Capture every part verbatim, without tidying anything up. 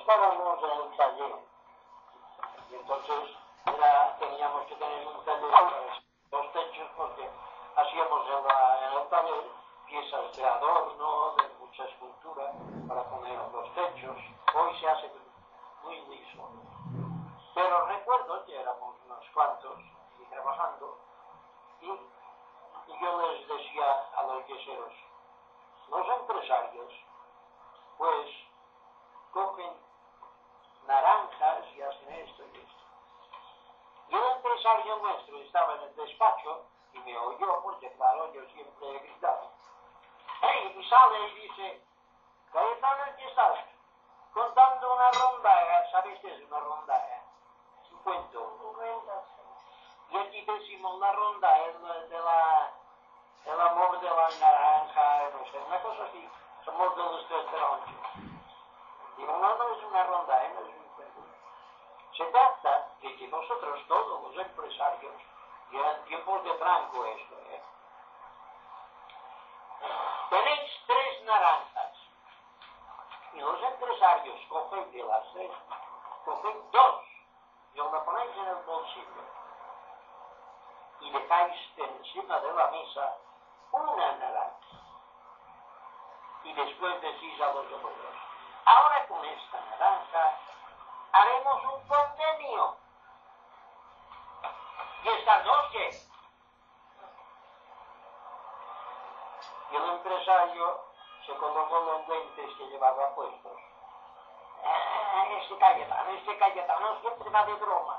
estábamos en el taller. Y entonces era, teníamos que tener un taller para los techos porque hacíamos en, la, en el taller piezas de adorno, de mucha escultura para poner en los techos. Hoy se hace muy liso. Pero recuerdo que éramos unos cuantos y trabajando y, y yo les decía a los yeseros, los empresarios pues cogen naranjas y hacen esto y esto. Y el empresario nuestro estaba en el despacho y me oyó porque claro yo siempre he gritado. ¡Hey! Y sale y dice, Cayetano, ¿qué estás? Contando una rondaga. ¿Sabes qué es una rondaga? Un cuento. Y aquí decimos la ronda, el, de la, el amor de la naranja, no sé, una cosa así. Somos de los tres tronchos. Digo, no, no es una ronda, ¿eh? No es un cuento. Se trata de que nosotros todos los empresarios, y en tiempos de Franco esto, ¿eh? Tenéis tres naranjas. Y los empresarios cogen de las tres, cogen dos, y os la ponéis en el bolsillo. Y dejáis encima de la mesa una naranja. Y después decís a los otros, ahora con esta naranja haremos un convenio. ¿Y estas dos qué? Y el empresario se colocó los lentes que llevaba puestos. Ah, este Cayetano, este Cayetano siempre va de bromas.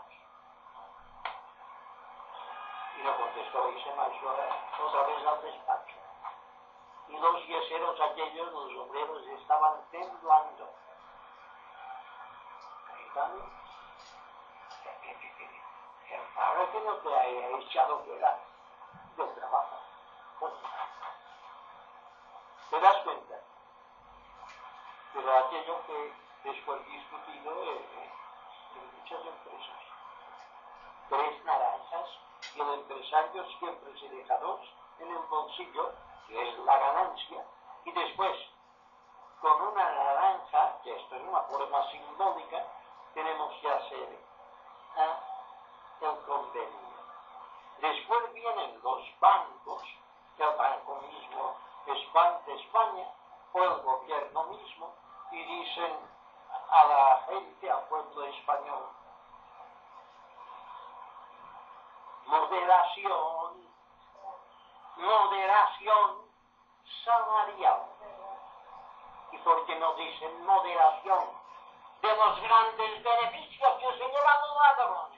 Y no contestó y se marchó otra vez al despacho. Y los yeseros aquellos, los obreros, estaban temblando. Cayetano, ahora que no te haya echado fuera del trabajo. ¿Te das cuenta? Pero aquello que después discutido eh, en muchas empresas. Tres naranjas y el empresario siempre se deja dos en el bolsillo, que es la ganancia, y después con una naranja, que esto es una forma simbólica, tenemos que hacer ¿eh? el convenio. Después vienen los bancos, el banco mismo es Banco de España, o el gobierno mismo, y dicen a la gente, al pueblo español, moderación, moderación salarial. ¿Y por qué no dicen moderación de los grandes beneficios que se llevan los ladrones?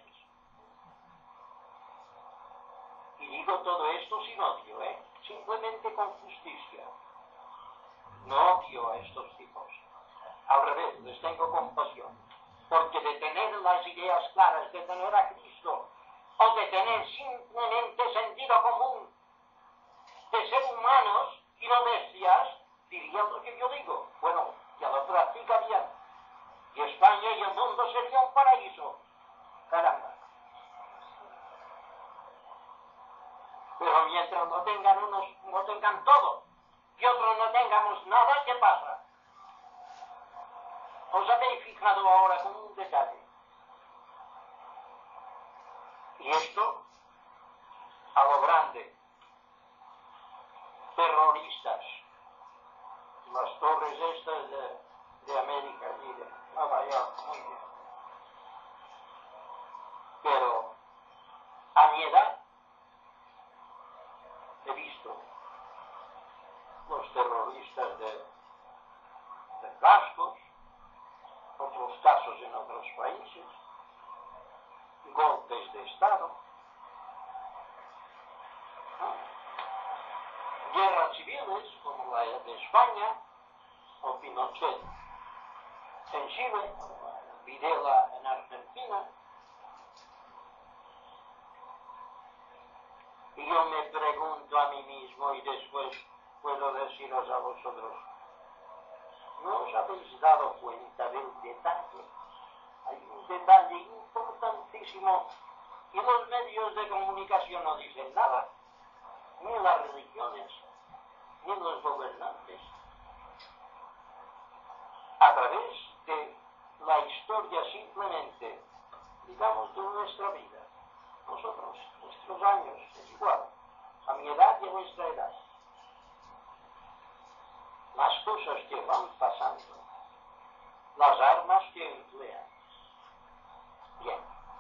Y digo todo esto sin odio, ¿eh? Simplemente con justicia. No odio a estos tipos. Al revés, les tengo compasión. Porque de tener las ideas claras, de tener a Cristo, o de tener simplemente sentido común, de ser humanos y no bestias, dirían lo que yo digo. Bueno, ya lo practicarían. Y España y el mundo sería un paraíso. Caramba. Pero mientras no tengan unos, no tengan todo, y otros no tengamos nada, ¿qué pasa? ¿Os habéis fijado ahora con un detalle? Y esto, a lo grande, terroristas, las torres estas de, de América, miren, Nueva York, muy bien. Pero, a mi edad, he visto los terroristas de, de Vascos, otros casos en otros países, golpes de Estado, ¿no? Guerras civiles como la de España o Pinochet en Chile, Videla en Argentina. Y yo me pregunto a mí mismo y después puedo deciros a vosotros, ¿no os habéis dado cuenta del detalle? Hay un detalle importantísimo y los medios de comunicación no dicen nada, ni las religiones, ni los gobernantes. A través de dedicamos toda nuestra vida. Nosotros, nuestros años, es igual, a mi edad y a nuestra edad. Las cosas que van pasando, las armas que emplean, bien.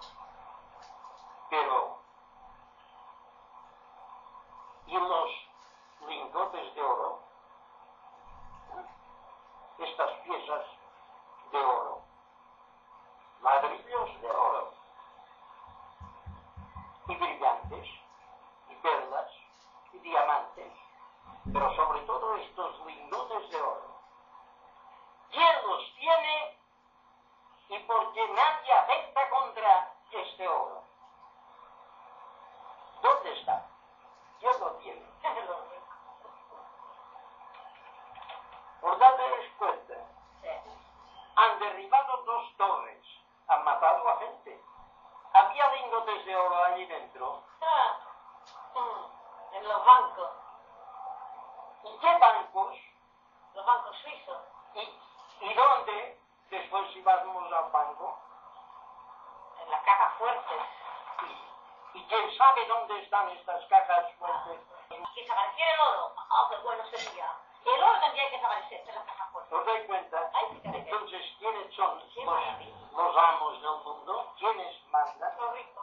Pero, ¿y los lingotes de oro? Estas piezas de oro, ladrillos de oro, y brillantes, y perlas, y diamantes, pero sobre todo estos lingotes de oro. ¿Quién los tiene? Y porque nadie atenta contra este oro. ¿Dónde está? ¿Quién lo tiene? Por darles cuenta, han derribado dos torres, han matado a gente. Había lingotes de oro allí dentro. Ah, en los bancos. ¿Y qué bancos? Los bancos suizos. ¿Y, y dónde? Después si vamos al banco. En las cajas fuertes. ¿Y, y quién sabe dónde están estas cajas fuertes? Que desapareciera el oro. Ah, qué bueno sería. El oro tendría que desaparecer de las cajas fuertes. ¿Os dais cuenta? Ay, sí que me Entonces, ¿quiénes son Qué los, maravilla. los amos del mundo? ¿Quiénes mandan? Los ricos.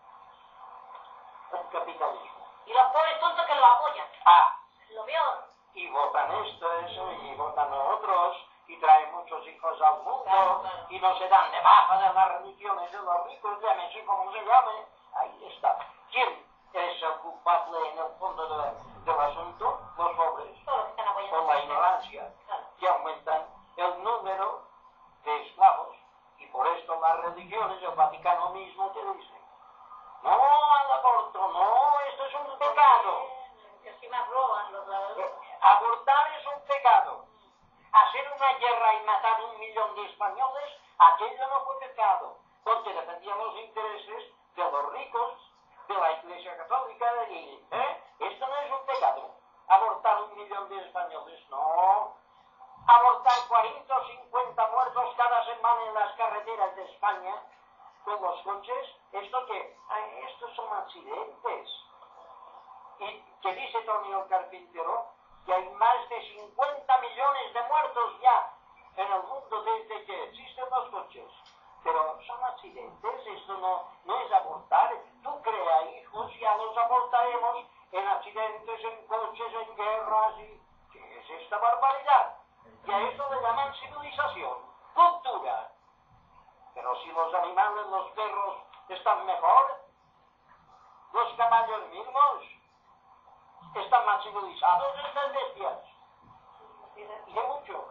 El capitalismo. Y los pobres tontos que lo apoyan. Ah, Lo peor. y votan estos, y votan otros, y traen muchos hijos al mundo, Claro, claro. y no se dan de baja de las religiones de los ricos, llámese como se llame. Ahí está. ¿Quién es el culpable en el fondo de, del asunto? Los pobres. Todos los que están apoyando. Por la ignorancia, Claro. que aumentan el número de esclavos, y por esto las religiones, el Vaticano mismo te dice, no al aborto, no, esto es un pecado. Que si más roban los ladrones. Abortar es un pecado. Hacer una guerra y matar un millón de españoles, aquello no fue pecado, porque defendían los intereses de los ricos, de la Iglesia Católica, y ¿eh? Esto no es un pecado. Abortar un millón de españoles, no. Abortar cuarenta o cincuenta muertos cada semana en las carreteras de España con los coches, ¿esto qué? Ay, estos son accidentes. Y que dice Tony el Carpintero que hay más de cincuenta millones de muertos ya en el mundo desde que existen los coches. Pero son accidentes, esto no, no es abortar. Tú crea hijos, ya los abortaremos en accidentes, en coches, en guerras. Y ¿qué es esta barbaridad? Y a esto le llaman civilización, cultura. Pero si los animales, los perros, están mejor, los caballos mismos están más civilizados que estas bestias. Y de mucho.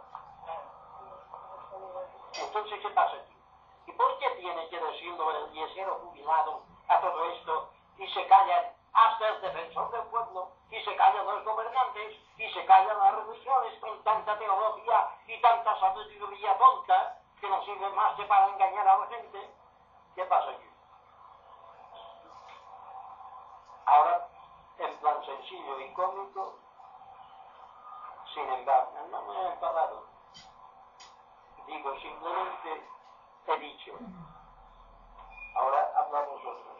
Entonces, ¿qué pasa aquí? ¿Y por qué tiene que decirlo el yesero jubilado a todo esto y se callan hasta el defensor del pueblo, y se callan los gobernantes, y se callan las religiones con tanta teología y tanta sabiduría tonta que no sirve más que para engañar a la gente? ¿Qué pasa aquí? Ahora, en plan sencillo y cómico, sin embargo, no me he enfadado. Digo, simplemente he dicho. Ahora habla vosotros.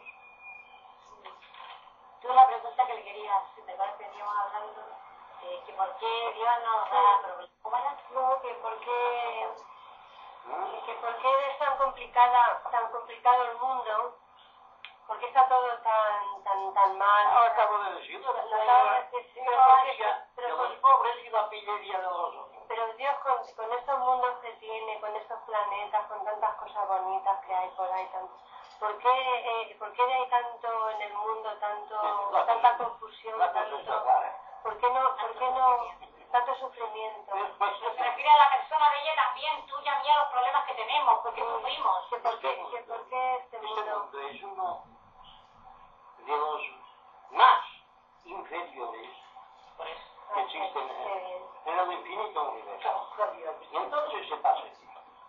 Tú la pregunta que le querías, si te parece que veníamos hablando, eh, que por qué Dios nos da problemas. ¿Cómo era? No, que por qué, ¿Mm? que por qué es tan complicada, tan complicado el mundo, por qué está todo tan, tan, tan mal. Ah, acabo de decirlo, Lo la acabas de decir, pero ignorancia pero de con- los pobres y la pillería de los otros. Pero Dios con, con estos mundos que tiene, con estos planetas, con tantas cosas bonitas que hay por ahí, tanto, ¿por qué, eh, ¿por qué hay tanto en el mundo, tanto, La tanta cosa- confusión, La cosa está tanto, clara. ¿por qué no, por qué no, tanto sufrimiento? Después Se refiere a la persona de ella también, tuya, mía, los problemas que tenemos, porque sufrimos. ¿Que por qué, que por qué este Este mundo? mundo es uno de los más inferiores Por eso. que existen Qué en, bien. en el infinito universo. Y entonces se pasa aquí.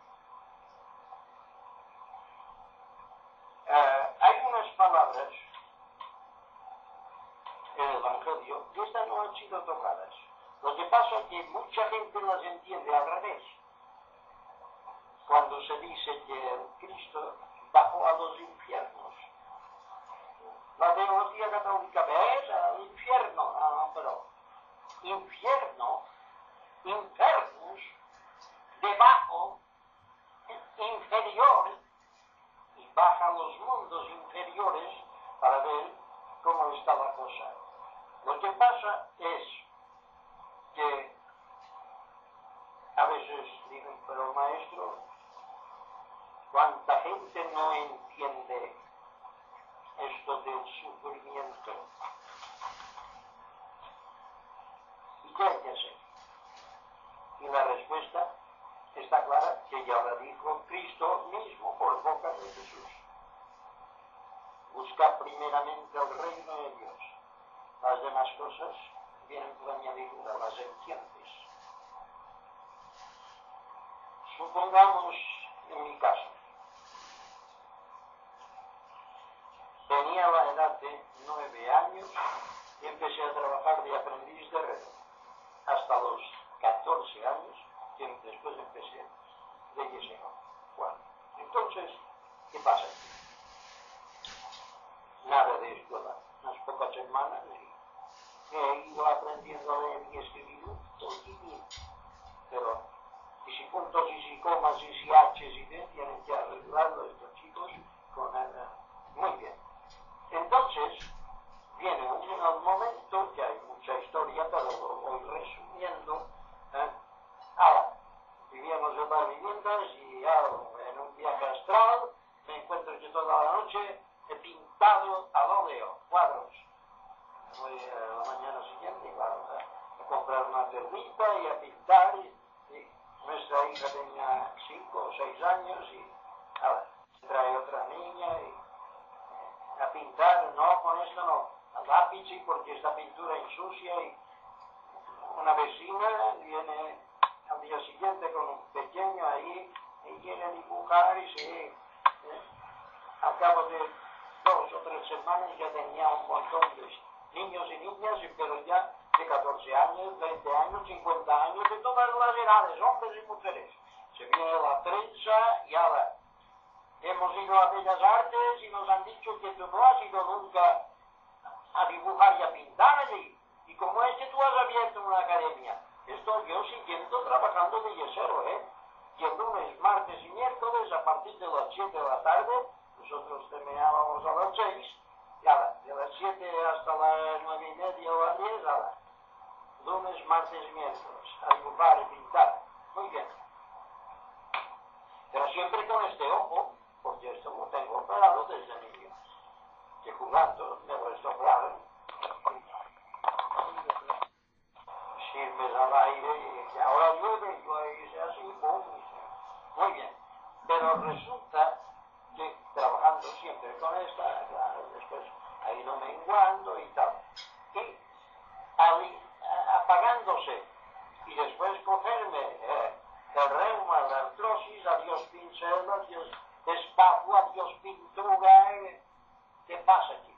Eh, hay unas palabras en el Evangelio que estas no han sido tocadas. Lo que pasa es que mucha gente las entiende al revés. Cuando se dice que Cristo bajó abajo a los infiernos. La teología católica ves al infierno, no, no, pero infierno, infernus, debajo, inferior, y baja a los mundos inferiores para ver cómo está la cosa. Lo que pasa es que a veces dicen, pero maestro, cuánta gente no entiende esto del sufrimiento. ¿Y qué hay que hacer? Y la respuesta está clara, que ya la dijo Cristo mismo por boca de Jesús. Buscar primeramente el reino de Dios. Las demás cosas vienen por añadidura, las entiendes. Supongamos, en mi caso, tenía la edad de nueve años y empecé a trabajar de aprendiz de herrero. Hasta los catorce años, que después empecé de yesero. Bueno, entonces, ¿qué pasa aquí? Nada de escuela, unas pocas semanas y he ido aprendiendo a leer y escribir todo el día. Pero, y si puntos y si comas y si haches y de, tienen que arreglarlo estos chicos con nada. Muy bien. Entonces, viene un, un momento que hay mucha historia, pero lo voy resumiendo. ¿eh? Ahora, vivíamos en las viviendas y ahora, en un viaje astral me encuentro yo toda la noche he pintado al óleo, cuadros. Voy a la mañana siguiente, claro, a, a comprar una termita y a pintar. Y, y nuestra hija tenía cinco o seis años y ahora trae otra niña y a pintar, no, con esto no, a lápiz sí, porque esta pintura ensucia y una vecina viene al día siguiente con un pequeño ahí y quiere dibujar y sí, ¿eh? Al cabo de dos o tres semanas ya tenía un montón de niños y niñas, pero ya de catorce años, veinte años, cincuenta años, de todas las edades, hombres y mujeres. Se viene la prensa y ahora hemos ido a Bellas Artes y nos han dicho que tú no has ido nunca a dibujar y a pintar allí. Y como es que tú has abierto una academia, estoy yo siguiendo trabajando de yesero, ¿eh? Y el lunes, martes y miércoles, a partir de las siete de la tarde, nosotros terminábamos a las seis, y ahora, de las siete hasta las nueve y media o las diez, ahora, lunes, martes y miércoles, a dibujar y pintar. Muy bien. Pero siempre con este ojo, porque esto lo tengo operado desde niño, que jugando me lo estoplaron. Sirves al aire y ahora llueve, yo hice así, pum. Muy bien. Pero resulta que trabajando siempre con esta, claro, después ha ido menguando y tal. Y ali, apagándose. Y después cogerme eh, el reuma, la artrosis, adiós pincel, adiós espátula, adiós pintura. Eh, ¿Qué pasa aquí?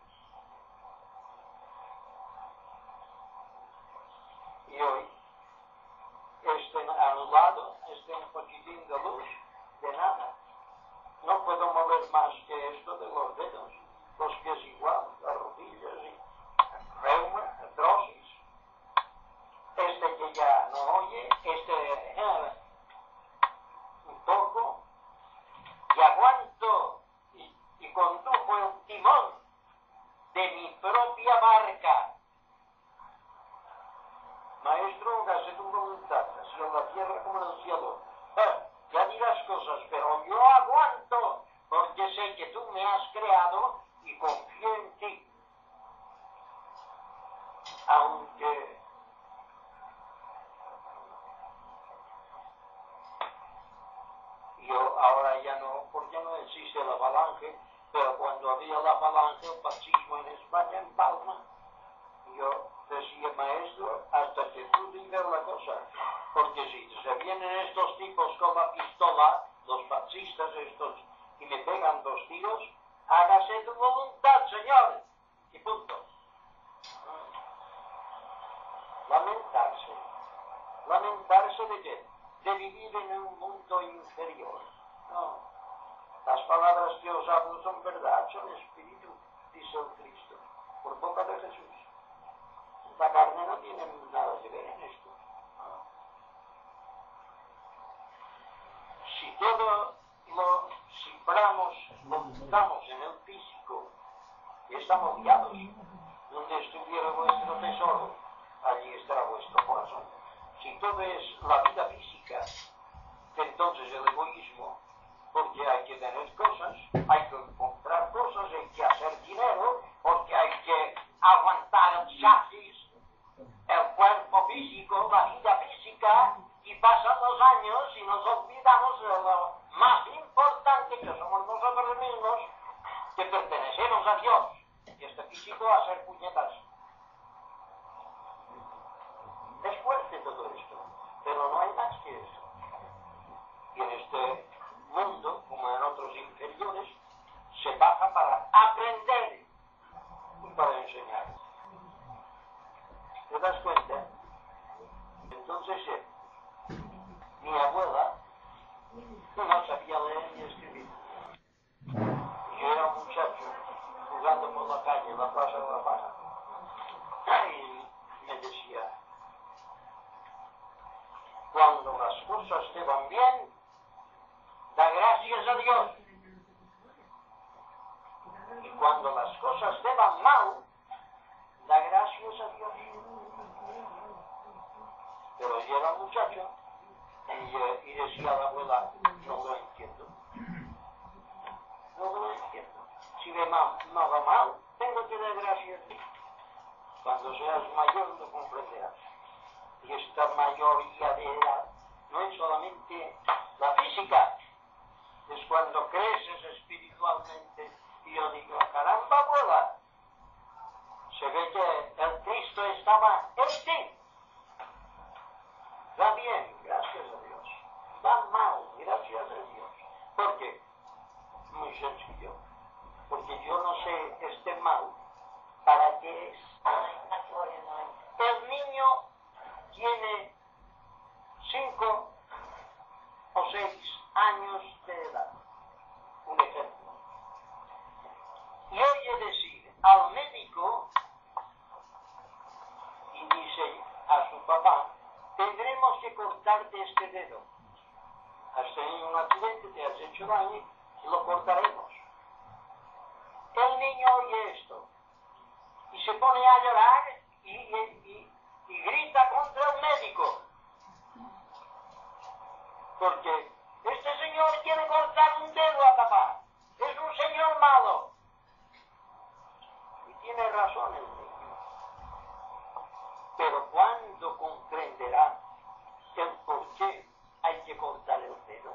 Y hoy, este anulado, este un poquitín de luz, de nada. No puedo mover más que esto de los dedos, los pies igual, las rodillas, y reuma, artrosis. Este que ya no oye, este eh, un poco, y aguanto, y, y condujo el timón de mi propia barca. Maestro, hágase tu voluntad, así en la tierra como en el cielo. Eh, ya dirás cosas, pero yo aguanto, porque sé que tú me has creado y confío en ti. Aunque yo ahora ya no, porque no existe la falange, pero cuando había la falange, el fascismo en España, en Palma, yo decía, maestro, hasta que tú digas la cosa, porque si se vienen estos tipos con la pistola, los fascistas estos, y me pegan dos tiros, hágase tu voluntad, señor, y punto. Lamentarse. ¿Lamentarse de qué? De vivir en un mundo inferior. No. Las palabras que os hablo son verdad, son espíritu, dice el Cristo, por boca de Jesús. La carne no tiene nada que ver en esto. Si todo lo ciframos, lo buscamos en el físico, y estamos guiados, donde estuviera vuestro tesoro, allí estará vuestro corazón. Si todo es la vida física, entonces el egoísmo, porque hay que tener cosas, hay que comprar cosas, hay que hacer dinero, porque hay que aguantar el chasis, el cuerpo físico, la vida física, y pasan los años y nos olvidamos de lo más importante, que somos nosotros mismos, que pertenecemos a Dios, y este físico va a ser puñetas. Es fuerte todo esto, pero no hay más que eso. Y en este mundo, como en otros inferiores, se baja para aprender y para enseñar. ¿Te das cuenta? Entonces, eh, mi abuela no sabía leer ni escribir. Yo era un muchacho jugando por la calle, en la plaza de la Paja. Y me decía, cuando las cosas te van bien, da gracias a Dios. Y cuando las cosas te van mal, da gracias a Dios. Pero yo era muchacho y, eh, y decía a la abuela, no lo entiendo. No lo entiendo. Si me, ma me va mal, tengo que dar gracias a Dios. Cuando seas mayor lo comprenderás. Y esta mayoría de edad no es solamente la física, es cuando creces espiritualmente. Y yo digo, caramba, abuela, se ve que el Cristo estaba en ti. Va bien, gracias a Dios. Va mal, gracias a Dios. ¿Por qué? Muy sencillo. Porque yo no sé este mal para qué es. El niño tiene cinco o seis años de edad. Un ejemplo. Y oye decir al médico y dice a su papá, tendremos que cortarte este dedo. Has tenido un accidente, te has hecho daño y lo cortaremos. El niño oye esto y se pone a llorar y, y, y, y grita contra el médico. Porque este señor quiere cortar un dedo a papá. Es un señor malo. Y tiene razón el niño. Pero ¿cuándo comprenderá el por qué hay que cortar el dedo?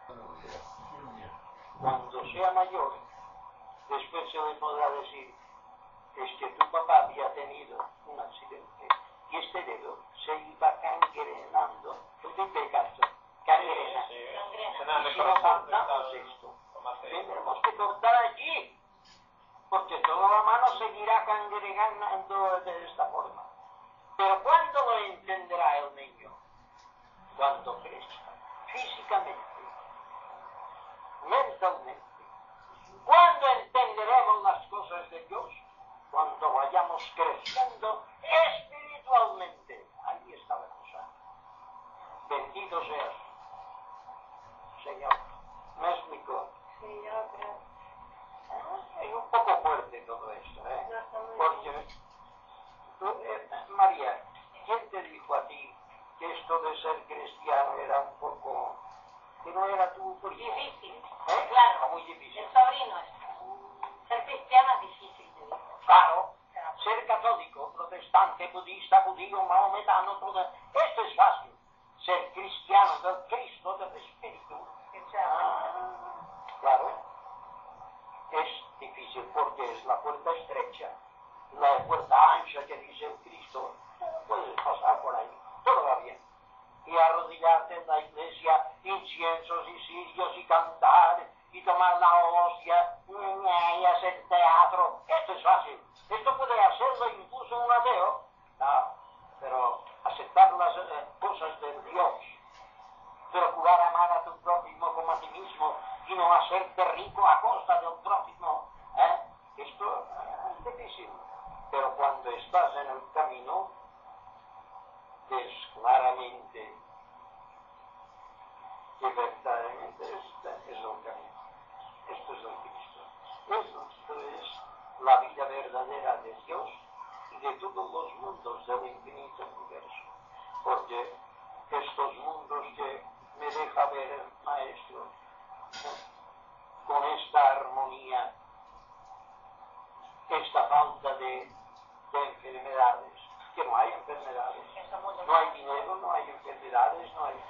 Cuando sea mayor, después se le podrá decir, es que tu papá había tenido un accidente y este dedo se iba gangrenando. ¿Tú te pegaste? Gangrena. Sí, Y sí. si no cortamos esto, tenemos que cortar allí, porque toda la mano seguirá gangrenando de esta forma. Pero ¿cuándo lo entenderá el niño? Cuando crezca, físicamente, mentalmente. ¿Cuándo entenderemos las cosas de Dios? Cuando vayamos creciendo espiritualmente. Ahí está la cosa. Bendito seas, Señor. ¿Me explico? Sí, yo creo. Es un poco fuerte todo esto, ¿eh? No, está muy Porque, tú, eh, María, ¿quién te dijo a ti que esto de ser cristiano era un poco, que no era tu primo? Difícil. ¿Eh? Claro. Muy difícil. El sobrino es. Ser cristiano es difícil, te digo. Claro, ser católico, protestante, budista, judío, maometano, todo esto es fácil. Ser cristiano del Cristo, del Espíritu, ah, claro, es difícil porque es la puerta estrecha, la puerta ancha que dice el Cristo. Puedes pasar por ahí, todo va bien. Y arrodillarte en la iglesia, inciensos y cirios y cantar y tomar la hostia y hacer teatro. Esto es fácil. Esto puede hacerlo incluso un ateo. No, pero aceptar las eh, cosas de Dios, procurar amar a tu prójimo como a ti mismo y no hacerte rico a costa del prójimo. ¿eh? Esto es difícil, pero cuando estás en el camino, ves claramente que verdaderamente este es el camino. Esto es el Cristo. Esto es la vida verdadera de Dios y de todos los mundos del infinito universo. Porque estos mundos que me deja ver el Maestro, con esta armonía, esta falta de, de enfermedades, que no hay enfermedades, no hay dinero, no hay enfermedades, no hay...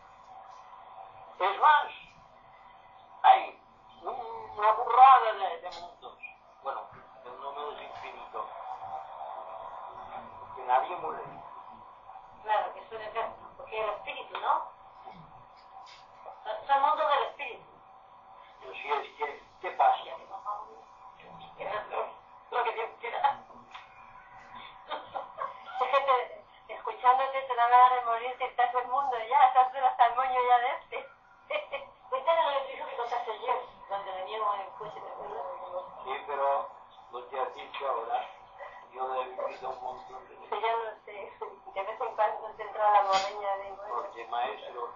Es más, hay una burrada de, de mundos. Bueno, el número es infinito. Que nadie muere. Claro, que suele ser, porque el espíritu, ¿no? Son, son mundos del espíritu. Pero si es que, ¿qué pasa? Lo que Dios quiera. Es que te, escuchándote te da ganas de morirte, estás en el mundo ya, estás hasta el moño ya de este. Cuéntale lo que dijo que contaste ayer, cuando veníamos en el coche, ¿te acuerdas? Sí, pero lo que has dicho ahora, yo he vivido un montón de Sí, veces. ya lo sé. De vez en cuando te entra la morreña de bueno. Porque Maestro,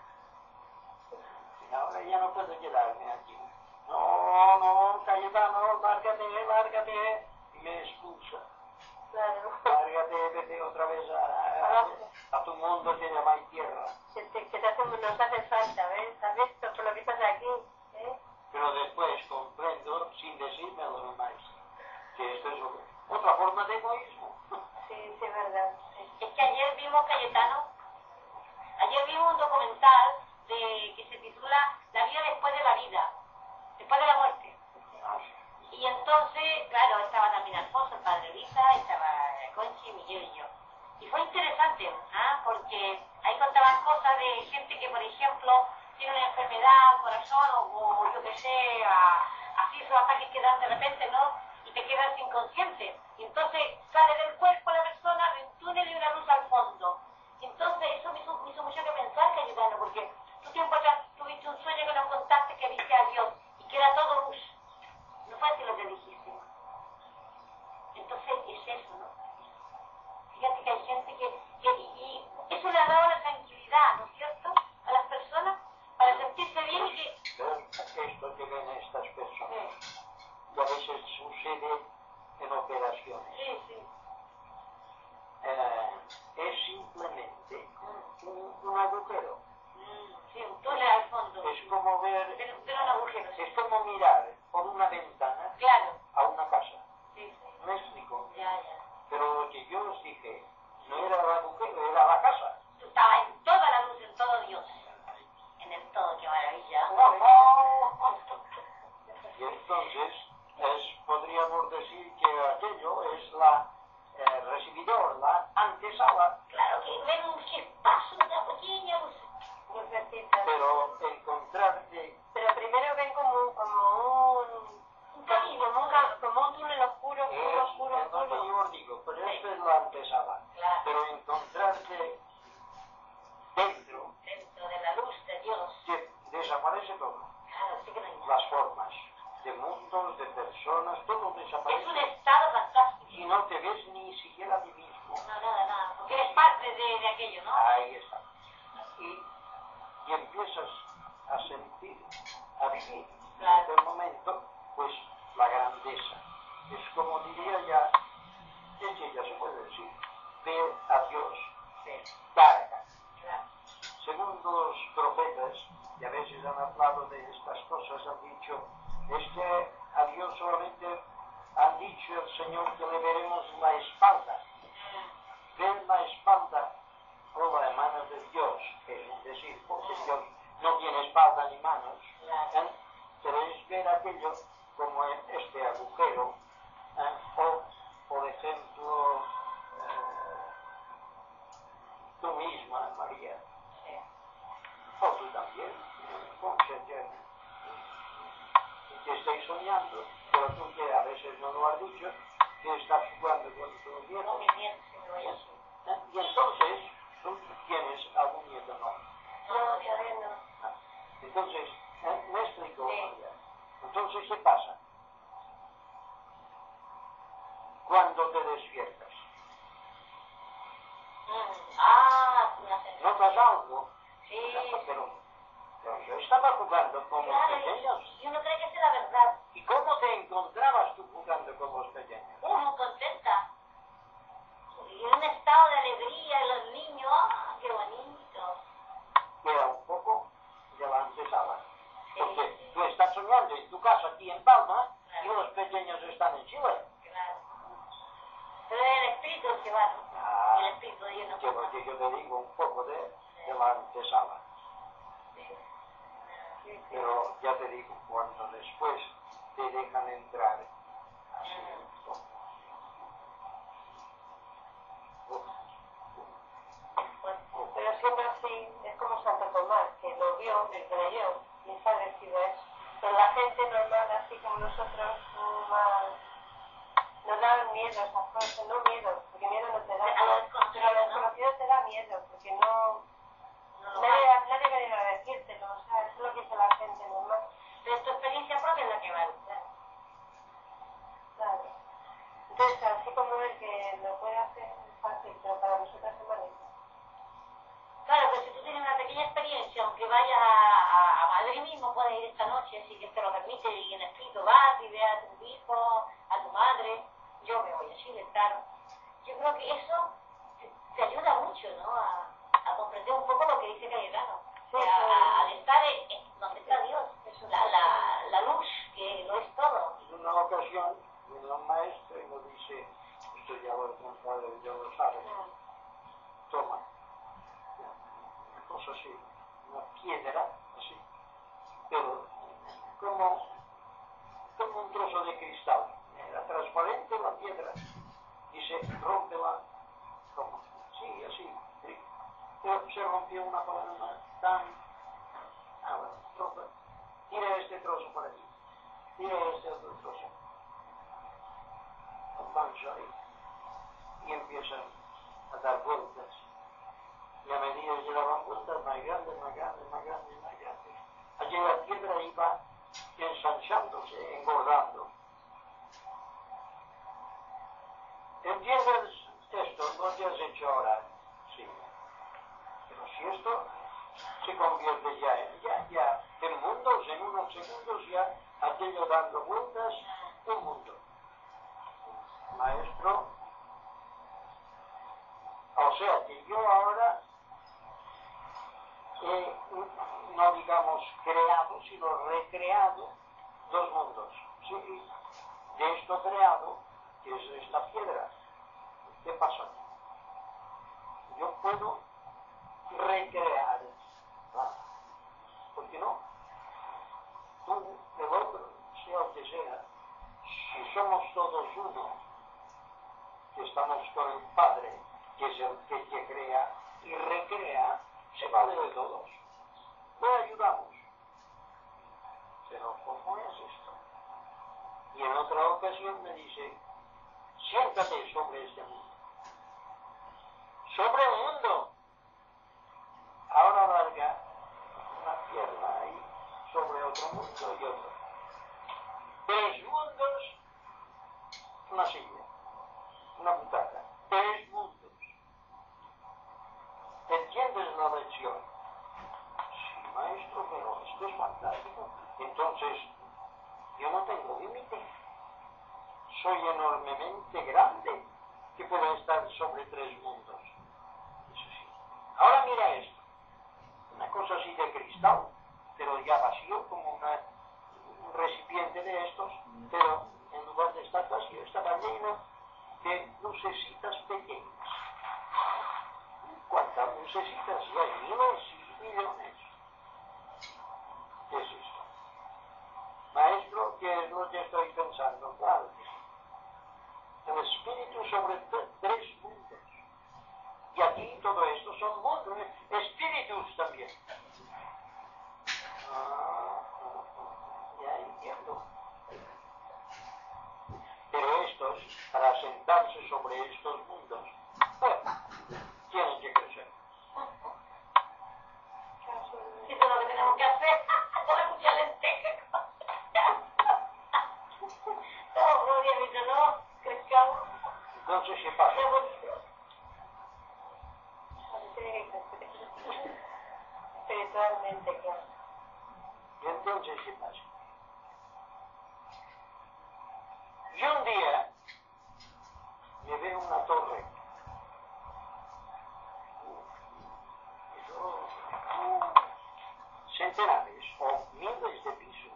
ahora ya no puedo quedarme aquí. No, no, Cayetano, lárgate, lárgate. Y me expulsa. Claro. Lárgate, vete otra vez a, a, a tu mundo que llamáis tierra. Que, te, que te hace, nos hace falta, ¿ves? ¿Has visto por lo que estás aquí? ¿Eh? Pero después comprendo, sin decírmelo lo Maestro, que esto es otra forma de egoísmo. Sí, sí, es verdad. Sí. Es que ayer vimos, Cayetano, ayer vimos un documental de, que se titula La vida después de la vida, después de la muerte. Y entonces, claro, estaba también Alfonso, el padre Lisa, estaba Conchi, Miguel y yo. Y fue interesante, ¿ah? Porque ahí contaban cosas de gente que, por ejemplo, tiene una enfermedad al corazón o, o yo qué sé, a, así esos ataques que dan de repente, ¿no? Y te quedas inconsciente. Y entonces sale del cuerpo la persona de un túnel y una luz al fondo. Entonces eso me hizo, me hizo mucho que pensar, Cayetano, porque tú tiempo atrás tuviste un sueño que nos contaste que viste a Dios y que era todo luz. No fue así lo que dijiste. Entonces es eso, ¿no? Fíjate que hay gente que, que y, y eso le ha dado la tranquilidad, ¿no es cierto?, a las personas para sentirse bien y que... Esto que ven estas personas, sí. Y a veces sucede en operaciones. Sí, sí. Eh, es simplemente un, un agujero. Mm, sí, un túnel al fondo. Es como ver... Pero, pero un agujero. Es como mirar por una ventana, claro, a una casa. Sí, sí. ¿Me explico? Ya, ya. Pero lo que yo os dije no era el agujero, era la casa. Tú estabas en toda la luz, en todo Dios. En el todo, qué maravilla. Y entonces es, podríamos decir que aquello es la eh, recibidor, la antesala. Claro que ven un chispazo, una pequeña luz. Lucecita. Pero encontrarte... Pero primero ven como un... Como un Un camino, como un, ca- como un túnel oscuro, oscuro, Es, oscuro, es lo que oscuro. yo os digo, pero esto es la antesala. Claro. Pero encontrarte dentro, Dentro de la luz de Dios. que desaparece todo. Claro, sí que no hay nada. Las formas de mundos, de personas, todo Es un desaparece. estado fantástico. Y no te ves ni siquiera a ti mismo. No, nada, nada. Porque eres parte de, de aquello, ¿no? Ahí está. Y, y empiezas a sentir, a vivir Claro. en aquel momento, pues la grandeza. Es como diría ya, es que ya se puede decir, ver a Dios cara a cara. Claro. Según los profetas, que a veces han hablado de estas cosas, han dicho, es que a Dios solamente han dicho el Señor que le veremos la espalda. Ver la espalda o las manos de Dios, es decir, porque Dios no tiene espalda ni manos, ¿eh? Pero es ver aquello como este agujero, ¿eh? O, por ejemplo, eh, tú misma, María, o tú también, Concha, que, que estáis soñando, pero tú que a veces no lo has dicho, que estás jugando con tus nietos. No, mis nietos, que me voy así. ¿Eh? Y entonces, tú tienes algún nieto, ¿no? No, todavía no. Entonces, ¿eh? entonces, ¿qué pasa? Cuando te despiertas, Mm. Ah, una sensación. ¿notas algo? Sí, Pero, pero yo estaba jugando con los claro, pequeños. y uno cree que es la verdad. ¿Y cómo te encontrabas tú jugando con los pequeños? Muy contenta. Y en un estado de alegría, y los niños, ¡ah, qué bonito! Era un poco de la antesala. Sí, Porque sí, tú estás soñando en tu casa aquí en Palma y claro, los pequeños están en Chile. claro. Pero es el espíritu el que va, ¿no? Ah, El espíritu de Dios no que lo pasa. que yo te digo, un poco de, de la antesala. Sí. Sí, sí. Pero ya te digo, cuando después te dejan entrar, así, Mm. uf, uf, Pues, uf. Pero siendo así, es como Santo Tomás, que lo vio, lo creyó, y está agradecido a eso. Pero la gente normal, así como nosotros, más, nos dan miedo a esas cosas, no miedo, porque miedo no te da, A lo pero, pero a lo desconocido, ¿no? desconocido te da miedo, porque no, No lo nadie, vale. nadie va a llegar a decírtelo, o sea, eso es lo que dice la gente normal. Pero tu experiencia propia es la que vale. Claro. Claro. Entonces, así como el que lo puede hacer es fácil, pero para nosotros es malito. Claro, pero si tú tienes una pequeña experiencia, aunque vayas a, a, a Madrid mismo, puedes ir esta noche, si Dios te lo permite, y en espíritu vas y veas a tu hijo, a tu madre. Yo me voy a Chile, claro. Yo creo que eso te, te ayuda mucho, ¿no? A, a comprender un poco lo que dice Cayetano. Sí, A, sí. a, al estar en, en donde está Dios, Eso la, la, la luz, que lo es todo. En una ocasión, viene un maestro y me dice, esto ya lo he contado, ya lo sabes, toma, una cosa así, una piedra, así, pero como, como un trozo de cristal, era transparente la piedra, dice, rómpela, como, sí, así, sí. Pero se rompió una palabra tan, ah, bueno, rompe, tira este trozo por aquí, tira este otro trozo, engancha ahí, y empiezan a dar vueltas. Y a medida que daban vueltas, más grande, más grande, más grande, más grande. Allí la piedra iba ensanchándose, engordando. ¿Entiendes esto? ¿No te has hecho ahora? Sí. Pero si esto se convierte ya en, ya, ya, en mundos, en unos segundos ya, aquello dando vueltas, un mundo. Maestro, o sea que yo ahora he, no digamos creado, sino recreado dos mundos. Sí, de esto creado, que es esta piedra. ¿Qué pasa? Yo puedo recrear. Ah, ¿por qué no? Tú, el otro, sea el que sea, si somos todos uno, que estamos con el Padre, que es el que, que crea y recrea, se vale de todos. Le ayudamos. Pero ¿cómo es esto? Y en otra ocasión me dice, siéntate sobre este mundo. Sobre el mundo. Ahora larga una pierna ahí sobre otro mundo y otro. Tres mundos, una silla, una butaca. Tres mundos. ¿Entiendes la lección? Sí, maestro, pero esto es fantástico. Entonces, yo no tengo límite. Soy enormemente grande que puedo estar sobre tres mundos. Eso sí. Ahora mira esto. Una cosa así de cristal, pero ya vacío, como una, un recipiente de estos, pero en lugar de estar vacío estaba lleno de lucecitas pequeñas. ¿Cuántas lucecitas? Y hay miles y millones. ¿Qué es esto? Maestro, ¿qué es lo que estoy pensando? Claro que sí. El espíritu sobre tres mundos. Y aquí todo esto son mundos, espíritus también. Ah, ya entiendo. Pero estos, para sentarse sobre estos mundos, bueno, tienen que crecer. Eso es lo que tenemos que hacer. Comer mucha lenteja. Exactamente, claro. Y entonces, ¿qué pasa? Y un día me veo una torre. Eso, centenares o miles de pisos.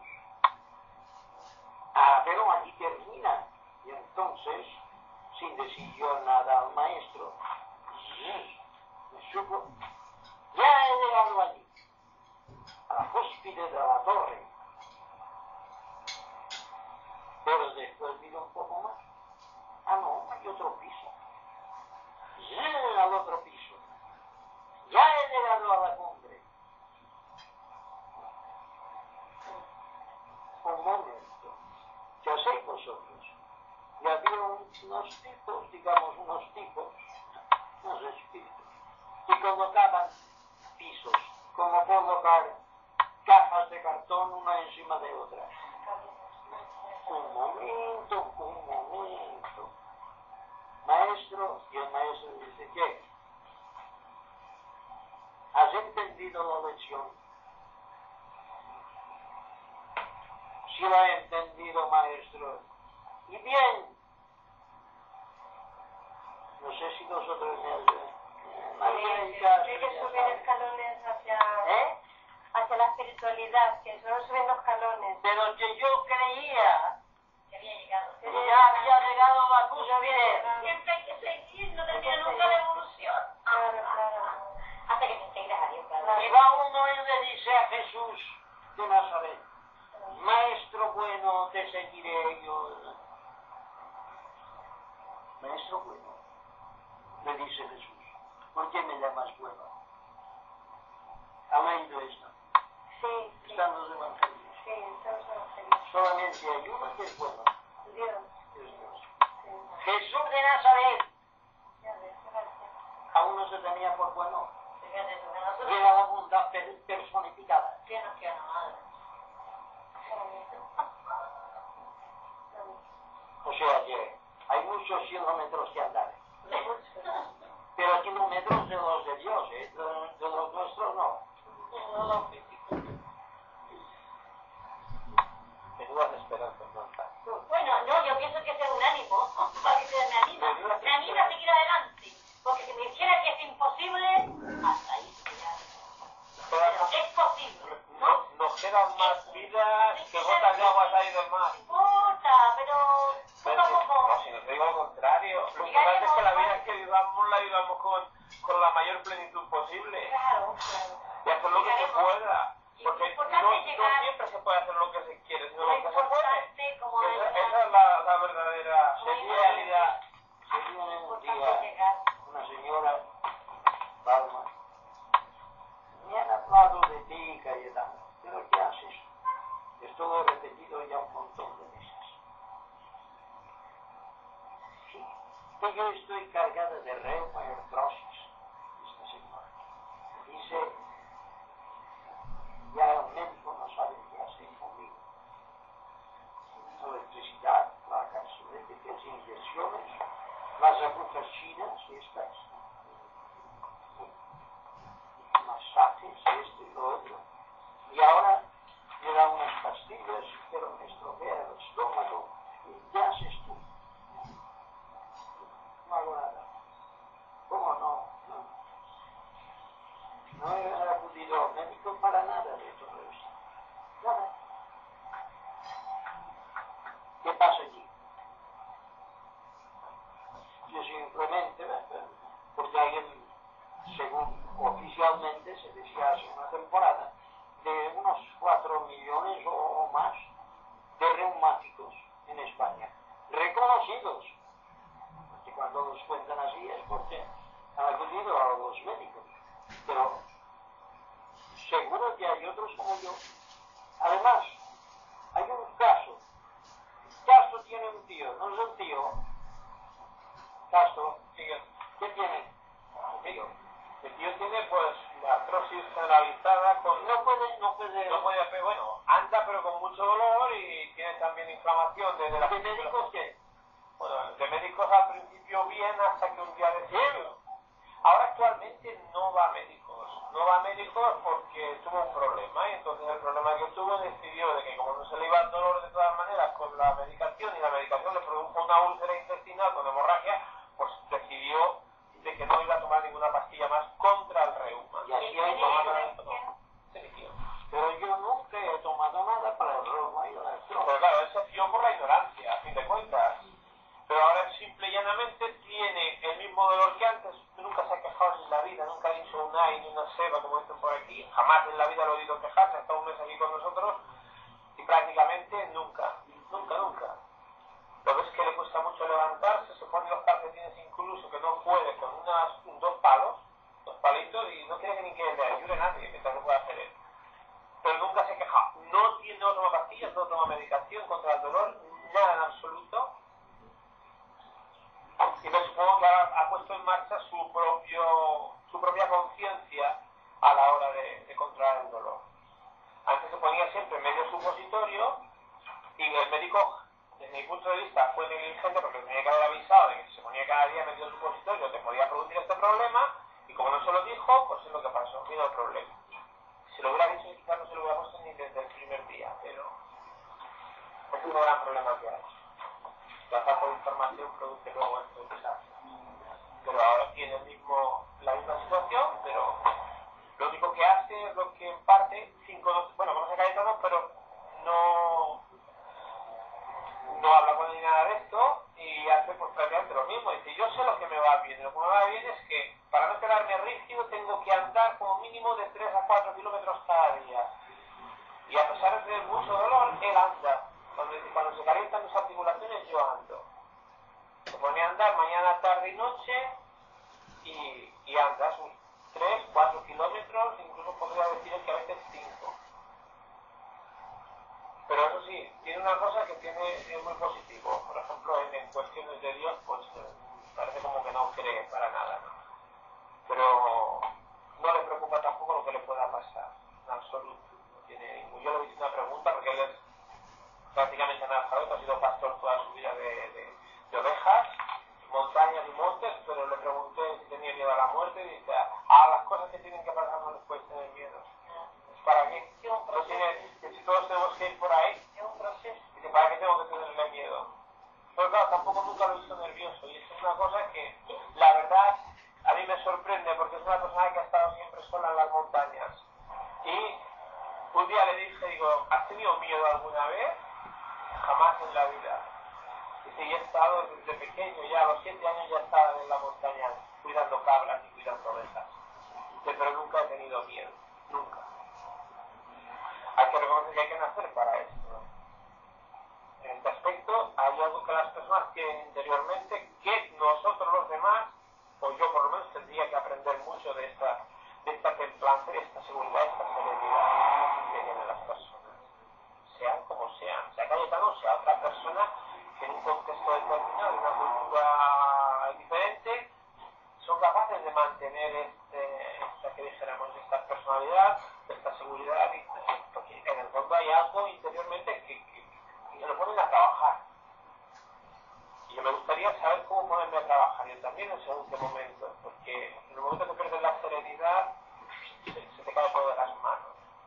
Ah, pero allí termina. Y entonces, sin decir yo nada al maestro, me subo. Ya he llegado allí, a la cúspide de la torre. Pero después miro un poco más. Ah, no, hay otro piso. Ya al otro piso. Ya he llegado a la cumbre. Un momento. Ya sé vosotros. Y había unos tipos, digamos unos tipos, unos espíritus, que colocaban pisos, como colocar cajas de cartón una encima de otra. Un momento, un momento. Maestro, y el maestro dice, ¿qué? ¿Has entendido la lección? Sí la he entendido, maestro. Y bien. No sé si vosotros me habéis... Hay que subir escalones hacia... ¿Eh? hacia la espiritualidad, que solo subiendo escalones. Pero que yo creía Que había llegado. que ya había llegado a la cúspide. Siempre hay que seguir, no termina nunca la evolución. Claro, claro. Hasta que te integres a Dios, claro. Y va uno y le dice a Jesús de Nazaret, maestro bueno, te seguiré yo. Maestro bueno, le dice Jesús, ¿por qué me llamas bueno? ¿Ha leído esto? Sí, sí. Están los evangelios. Sí, estamos evangelios. Solamente hay uno que es bueno, Dios. que es Dios. Sí. Jesús de Nazaret, Ya ves, gracias. a uno se tenía por bueno, Fíjate tú que nosotros... y era la bondad per- personificada. ¿Quién nos quiere madre? O sea que hay muchos kilómetros que andar. Pero kilómetros de los de Dios, ¿eh? de, de los nuestros no. No lo físico. Menudas esperanzas, ¿no? Bueno, no, yo pienso que ese es un ánimo. Para que se me anima. Me anima a seguir adelante. Porque si me dijera que es imposible, hasta ahí. Pero es posible. No, nos quedan más vidas que gotas de agua ha ido el mar. No importa, pero poco a poco. No, si no te digo lo contrario. Lo importante es que la vida que vivamos la vivamos con, con la mayor plenitud posible. Claro, claro. Y hacer lo que se pueda. Y Porque lo importante no, es llegar- no siempre se puede hacer lo que se quiere, sino Lo lo que se puede. importante, como Esa, es esa es la, la verdadera Sería, realidad. sería un importante día llegar. una señora, Palma, me han hablado de ti, Cayetano, pero ¿qué haces? Esto lo he repetido ya un montón de veces. Sí, que yo estoy cargada de reuma y artrosis, esta señora. Dice, ya el médico no sabe qué hacer conmigo. Electricidad, placas eléctricas, inyecciones, las agujas chinas, estas, masajes, esto y lo otro. Y ahora me da unas pastillas, pero me estropea el estómago. ¿Y qué haces tú? No hago nada. ¿Cómo no? No, no he acudido al médico para nada de todo esto. Nada. ¿Qué pasa aquí? Yo simplemente, porque alguien, según oficialmente se decía hace una temporada, de unos cuatro millones o más de reumáticos en España, reconocidos. Porque cuando los cuentan así es porque han acudido a los médicos. Pero seguro que hay otros como yo. Además, hay un caso. Castro tiene un tío, no es el tío. Castro, ¿qué tiene? Un tío. El tío tiene pues la artrosis generalizada con... No puede, no puede. No puede hacer, bueno, anda pero con mucho dolor y tiene también inflamación desde la... ¿De médicos qué? Bueno, de médicos al principio bien hasta que un día decidió. Ahora actualmente no va a médicos, no va a médicos médicos porque tuvo un problema y entonces el problema que tuvo decidió de que como no se le iba el dolor de todas maneras con la medicación y la medicación le produjo una úlcera intestinal con hemorragia, pues decidió de que no iba a tomar ninguna pastilla más contra el reuma. Y así hay tomado esto. Pero yo nunca he tomado nada para el reuma y la Pero claro, él se fió por la ignorancia, a fin de cuentas. Pero ahora simple y llanamente tiene el mismo dolor que antes, nunca se ha quejado en la vida, nunca ha dicho un ay ni una seba, como dicen por aquí, jamás en la vida lo he oído quejarse, ha estado un mes aquí con nosotros y prácticamente nunca, nunca, nunca. Lo ves que le cuesta mucho levantarse, se pone los calcetines incluso que no puede con unas, dos palos, dos palitos y no quiere que ni que le ayude nadie mientras no pueda hacer él. Pero nunca se ha quejado, no, tiene, no toma pastillas, no toma medicación contra el dolor, nada en absoluto. Y me supongo que ha, ha puesto en marcha su propio su propia conciencia a la hora de, de controlar el dolor. Antes se ponía siempre medio supositorio y el médico, desde mi punto de vista, fue negligente porque tenía que haber avisado de que si se ponía cada día medio supositorio te podía producir este problema y como no se lo dijo, pues es lo que pasó, vino el problema. Si lo hubiera dicho quizás no se lo hubiera puesto ni desde el primer día, pero es un gran problema que hay. La falta de información produce luego esto desastre. Pero ahora tiene el mismo, la misma situación, pero lo único que hace es lo que en parte, sin conocer, bueno, conoce a Cayetano, pero no, no habla con él ni nada de esto y hace pues prácticamente lo mismo. Dice, yo sé lo que me va bien. Lo que me va bien es que para no quedarme rígido tengo que andar como mínimo de tres a cuatro kilómetros cada día. Y a pesar de tener mucho dolor, él anda. Cuando, cuando se calientan mis articulaciones, yo ando. Se pone a andar mañana, tarde y noche y, y andas unos tres, cuatro kilómetros, incluso podría decir que a veces cinco. Pero eso sí, tiene una cosa que tiene es muy positivo. Por ejemplo, en, en cuestiones de Dios, pues parece como que no cree para nada, ¿no? Pero no le preocupa tampoco lo que le pueda pasar, en absoluto. Tiene, yo le hice una pregunta porque él es prácticamente analfabeto, ha sido pastor toda su vida de, de, de ovejas, montañas y montes, pero le pregunté si tenía miedo a la muerte y dice, a las cosas que tienen que pasar no les puede tener miedo. ¿Para qué? No tiene, que si todos tenemos que ir por ahí, dice, ¿para qué tengo que tenerle miedo? Pero claro, tampoco nunca lo he visto nervioso y eso es una cosa que, la verdad, a mí me sorprende porque es una persona que ha estado siempre sola en las montañas. Y un día le dije, digo, ¿has tenido miedo alguna vez? Jamás en la vida. Dice, y he estado desde pequeño, ya a los siete años ya estaba en la montaña cuidando cabras y cuidando ovejas. Dice, pero nunca he tenido miedo, nunca. Hay que reconocer que hay que nacer para esto, ¿no? En este aspecto hay algo que las personas tienen interiormente que nosotros los demás, o yo por lo menos, tendría que aprender mucho de esta, de esta templanza, de esta seguridad, esta serenidad que tienen las personas. Sean como sean, sea Cayetano, sea otra persona que en un contexto determinado, en una cultura diferente, son capaces de mantener este, esta que dijéramos, esta personalidad, esta seguridad, y, porque en el fondo hay algo interiormente que, que, que lo ponen a trabajar. Y yo me gustaría saber cómo ponerme a trabajar, yo también en según qué momento, porque en el momento que pierdes la serenidad, se, se te cae todo de las manos.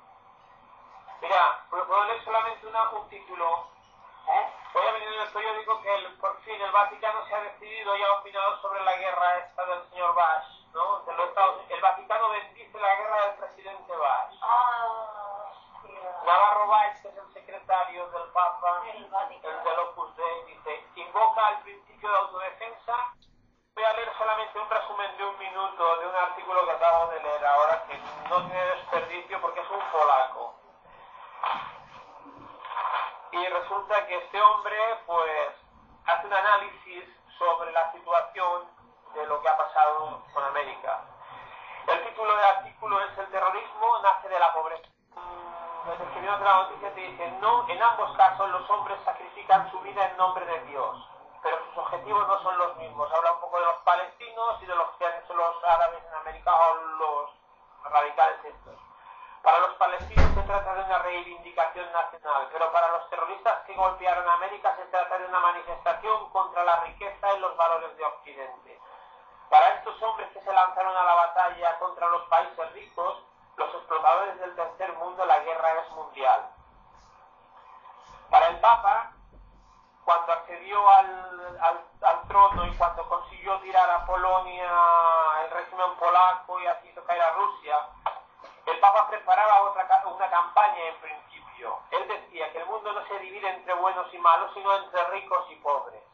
Mira, puedo leer solamente una, un título. ¿Eh? Hoy ha venido en el periódico que el, por fin el Vaticano se ha decidido y ha opinado sobre la guerra esta del señor Bush, ¿no? De los Estados, el Vaticano bendice la guerra del presidente Bush. Ah, sí. Navarro Valls, que es el secretario del Papa, el, el del Opus Dei, dice, invoca el principio de autodefensa. Voy a leer solamente un resumen de un minuto de un artículo que acabo de leer ahora que no tiene desperdicio porque es un polaco. Y resulta que este hombre, pues, hace un análisis sobre la situación de lo que ha pasado con América. El título del artículo es El terrorismo nace de la pobreza. Desde que vino la noticia te dice, no, en ambos casos los hombres sacrifican su vida en nombre de Dios, pero sus objetivos no son los mismos. Habla un poco de los palestinos y de los que han hecho los árabes en América o los radicales estos. Para los palestinos se trata de una reivindicación nacional, pero para los terroristas que golpearon a América se trata de una manifestación contra la riqueza y los valores de Occidente. Para estos hombres que se lanzaron a la batalla contra los países ricos, los explotadores del tercer mundo la guerra es mundial. Para el Papa, cuando accedió al, al, al trono y cuando consiguió tirar a Polonia, el régimen polaco, y así hizo caer a Rusia, el Papa preparaba otra, una campaña en principio. Él decía que el mundo no se divide entre buenos y malos, sino entre ricos y pobres.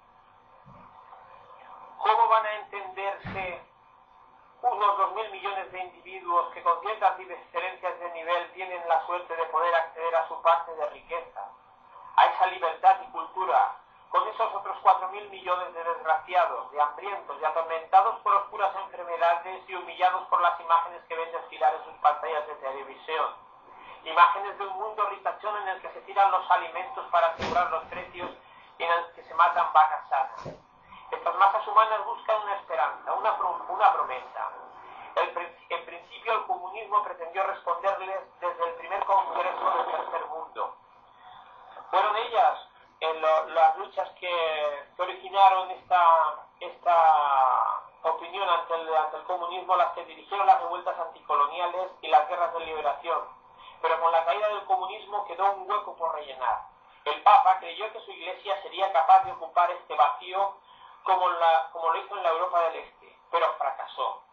¿Cómo van a entenderse unos dos mil millones de individuos que con ciertas diferencias de nivel tienen la suerte de poder acceder a su parte de riqueza, a esa libertad y cultura, con esos otros cuatro mil millones de desgraciados, de hambrientos y atormentados por oscuras enfermedades y humillados por las imágenes que ven desfilar en sus pantallas de televisión? Imágenes de un mundo ricachón en el que se tiran los alimentos para asegurar los precios y en el que se matan vacas sanas. Estas masas humanas buscan una esperanza, una, una promesa. El, en principio el comunismo pretendió responderles desde el primer congreso del tercer mundo. Fueron ellas en lo, las luchas que, que originaron esta, esta opinión ante el, ante el comunismo, las que dirigieron las revueltas anticoloniales y las guerras de liberación. Pero con la caída del comunismo quedó un hueco por rellenar. El Papa creyó que su Iglesia sería capaz de ocupar este vacío como, la, como lo hizo en la Europa del Este, pero fracasó.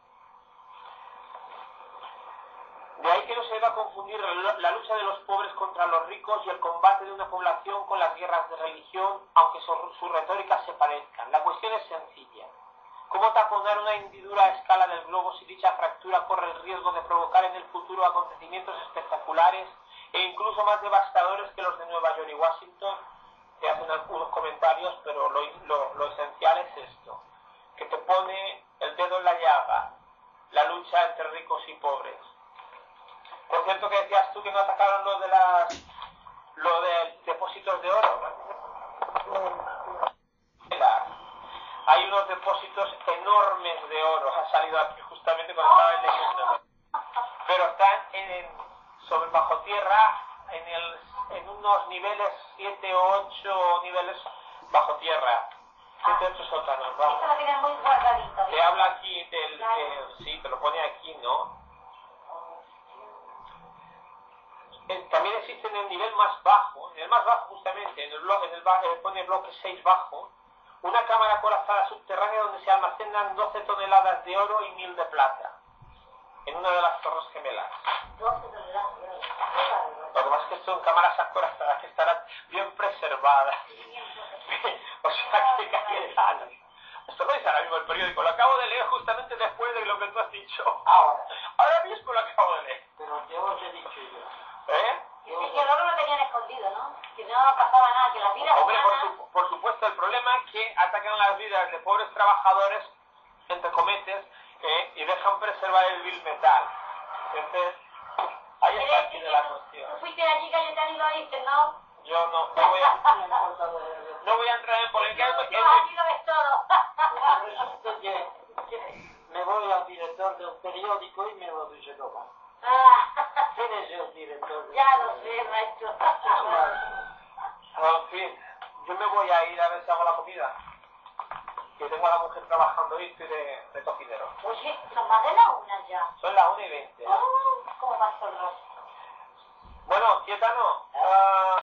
De ahí que no se deba confundir la lucha de los pobres contra los ricos y el combate de una población con las guerras de religión, aunque sus su retóricas se parezcan. La cuestión es sencilla. ¿Cómo taponar una hendidura a escala del globo si dicha fractura corre el riesgo de provocar en el futuro acontecimientos espectaculares e incluso más devastadores que los de Nueva York y Washington? Te hacen algunos comentarios, pero lo, lo, lo esencial es esto, que te pone el dedo en la llaga, la lucha entre ricos y pobres. Por cierto, que decías tú que no atacaron lo de las lo de depósitos de oro. Hay unos depósitos enormes de oro, ha salido aquí justamente cuando estaba leyendo. Pero están en, sobre bajo tierra, en el en unos niveles siete o ocho niveles bajo tierra. siete o ocho sótanos, vamos. Esto lo tienen muy guardadito. Te habla aquí del, del sí, te lo pone aquí, ¿no? También existe en el nivel más bajo, en el más bajo justamente, en el, blo en el, el pone bloque seis bajo, una cámara acorazada subterránea donde se almacenan doce toneladas de oro y mil de plata, en una de las torres gemelas. doce toneladas de oro. Lo que pasa es que son cámaras acorazadas que estarán bien preservadas. O sea que caerán. Esto lo dice ahora mismo el periódico, lo acabo de leer justamente después de lo que tú has dicho. Ahora, Ahora mismo lo acabo de leer. pero ya os he dicho yo. ¿Eh? Sí, que el oro lo tenían escondido, ¿no? Que no pasaba nada, que las vidas Hombre, por, humanas... su, por supuesto, el problema es que atacan las vidas de pobres trabajadores, entre cometes, ¿eh? Y dejan preservar el vil metal. Entonces, ahí está aquí de la cuestión. Tú fuiste allí, Cayetano, y lo viste, ¿no? Yo no, no voy a, no voy a entrar en polémica. Tú allí lo ves todo. Resulta que, que me voy al director del periódico y me lo dice toma. Ah, ¿Quién es el director? del ya lo periódico? sé, maestro. En fin, yo me voy a ir a ver si hago la comida. Que tengo a la mujer trabajando y estoy de, de cocinero. Oye, son más de la una ya. Son las una y veinte. Oh, ¿cómo pasó el rato? Bueno, Cayetano, uh,